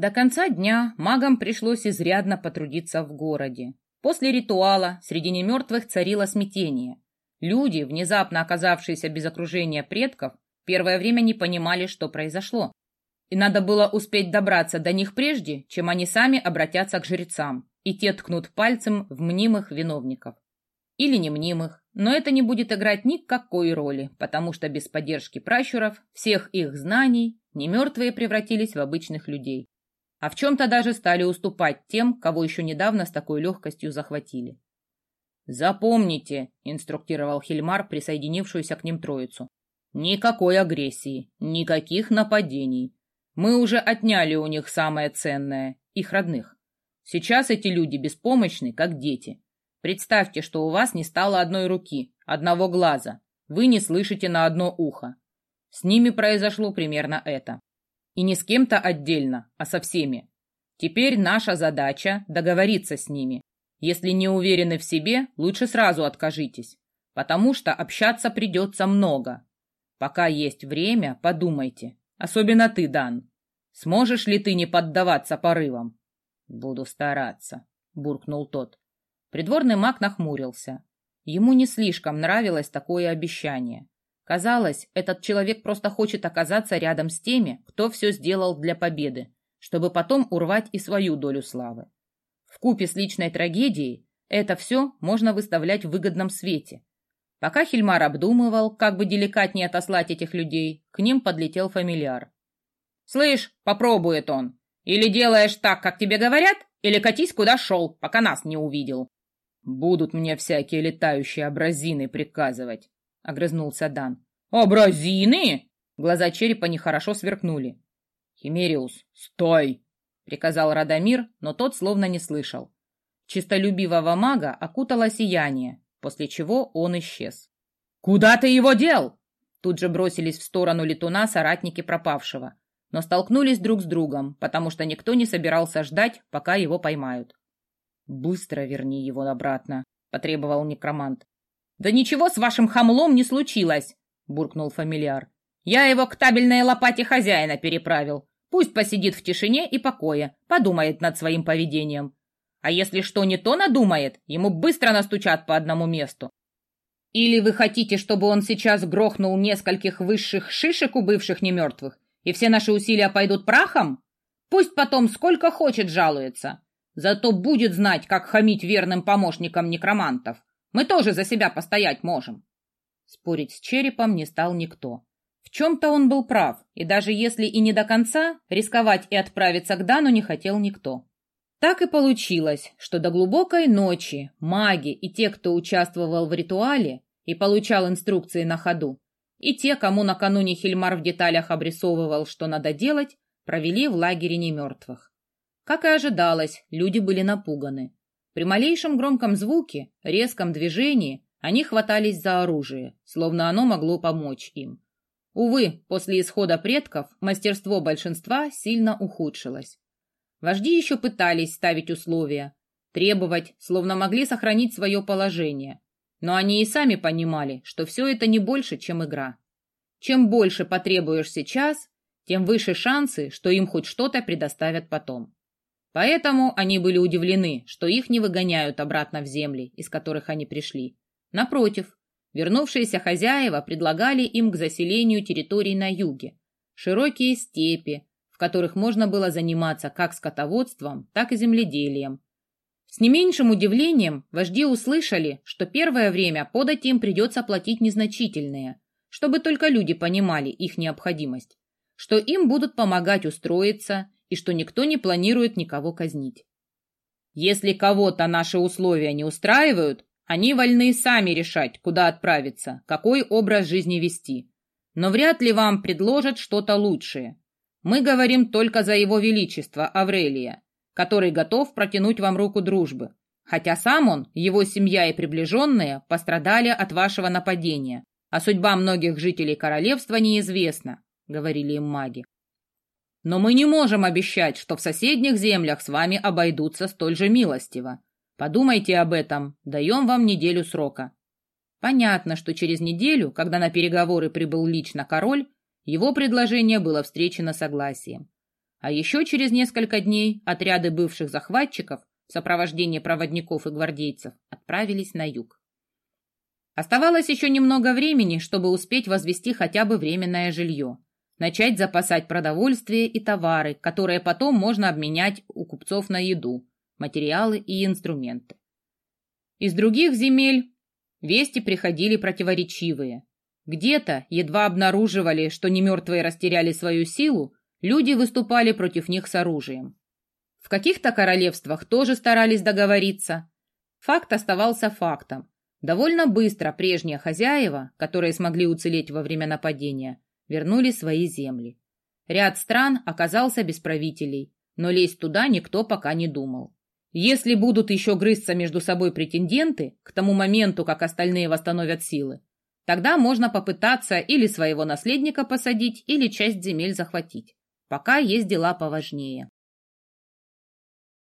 До конца дня магам пришлось изрядно потрудиться в городе. После ритуала среди немертвых царило смятение. Люди, внезапно оказавшиеся без окружения предков, первое время не понимали, что произошло. И надо было успеть добраться до них прежде, чем они сами обратятся к жрецам, и те ткнут пальцем в мнимых виновников. Или не мнимых, но это не будет играть никакой роли, потому что без поддержки пращуров, всех их знаний, немертвые превратились в обычных людей. А в чем-то даже стали уступать тем, кого еще недавно с такой легкостью захватили. «Запомните», — инструктировал Хильмар присоединившуюся к ним троицу, «никакой агрессии, никаких нападений. Мы уже отняли у них самое ценное — их родных. Сейчас эти люди беспомощны, как дети. Представьте, что у вас не стало одной руки, одного глаза. Вы не слышите на одно ухо. С ними произошло примерно это. И не с кем-то отдельно, а со всеми. Теперь наша задача — договориться с ними. Если не уверены в себе, лучше сразу откажитесь, потому что общаться придется много. Пока есть время, подумайте. Особенно ты, Дан. Сможешь ли ты не поддаваться порывам?» «Буду стараться», — буркнул тот. Придворный маг нахмурился. Ему не слишком нравилось такое обещание. Казалось, этот человек просто хочет оказаться рядом с теми, кто все сделал для победы, чтобы потом урвать и свою долю славы. Вкупе с личной трагедией это все можно выставлять в выгодном свете. Пока Хильмар обдумывал, как бы деликатнее отослать этих людей, к ним подлетел фамильяр. «Слышь, попробует он. Или делаешь так, как тебе говорят, или катись куда шел, пока нас не увидел». «Будут мне всякие летающие абразины приказывать», — огрызнулся Дан. «Абразины?» Глаза черепа нехорошо сверкнули. «Химериус, стой!» — приказал Радомир, но тот словно не слышал. Чистолюбивого мага окутало сияние, после чего он исчез. «Куда ты его дел?» Тут же бросились в сторону летуна соратники пропавшего, но столкнулись друг с другом, потому что никто не собирался ждать, пока его поймают. «Быстро верни его обратно», — потребовал некромант. «Да ничего с вашим хамлом не случилось», — буркнул фамильяр. «Я его к табельной лопате хозяина переправил. Пусть посидит в тишине и покое, подумает над своим поведением. А если что не то надумает, ему быстро настучат по одному месту. Или вы хотите, чтобы он сейчас грохнул нескольких высших шишек у бывших немертвых, и все наши усилия пойдут прахом? Пусть потом сколько хочет жалуется. Зато будет знать, как хамить верным помощникам некромантов. Мы тоже за себя постоять можем». Спорить с черепом не стал никто. В чем-то он был прав, и даже если и не до конца, рисковать и отправиться к Дану не хотел никто. Так и получилось, что до глубокой ночи маги и те, кто участвовал в ритуале и получал инструкции на ходу, и те, кому накануне Хильмар в деталях обрисовывал, что надо делать, провели в лагере немертвых. Как и ожидалось, люди были напуганы. При малейшем громком звуке, резком движении они хватались за оружие, словно оно могло помочь им. Увы, после исхода предков мастерство большинства сильно ухудшилось. Вожди еще пытались ставить условия, требовать, словно могли сохранить свое положение. Но они и сами понимали, что все это не больше, чем игра. Чем больше потребуешь сейчас, тем выше шансы, что им хоть что-то предоставят потом. Поэтому они были удивлены, что их не выгоняют обратно в земли, из которых они пришли. Напротив, вернувшиеся хозяева предлагали им к заселению территорий на юге, широкие степи, в которых можно было заниматься как скотоводством, так и земледелием. С не меньшим удивлением вожди услышали, что первое время подати им придется платить незначительные, чтобы только люди понимали их необходимость, что им будут помогать устроиться и что никто не планирует никого казнить. Если кого-то наши условия не устраивают, они вольны сами решать, куда отправиться, какой образ жизни вести. Но вряд ли вам предложат что-то лучшее. Мы говорим только за его величество Аврелия, который готов протянуть вам руку дружбы, хотя сам он, его семья и приближенные пострадали от вашего нападения, а судьба многих жителей королевства неизвестна, говорили им маги. Но мы не можем обещать, что в соседних землях с вами обойдутся столь же милостиво. Подумайте об этом, даем вам неделю срока. Понятно, что через неделю, когда на переговоры прибыл лично король, его предложение было встречено согласием. А еще через несколько дней отряды бывших захватчиков в сопровождении проводников и гвардейцев отправились на юг. Оставалось еще немного времени, чтобы успеть возвести хотя бы временное жилье, начать запасать продовольствие и товары, которые потом можно обменять у купцов на еду, материалы и инструменты. Из других земель вести приходили противоречивые. Где-то едва обнаруживали, что немертвые растеряли свою силу, люди выступали против них с оружием. В каких-то королевствах тоже старались договориться. Факт оставался фактом. Довольно быстро прежние хозяева, которые смогли уцелеть во время нападения, вернули свои земли. Ряд стран оказался без правителей, но лезть туда никто пока не думал. Если будут еще грызться между собой претенденты, к тому моменту, как остальные восстановят силы, тогда можно попытаться или своего наследника посадить, или часть земель захватить. Пока есть дела поважнее.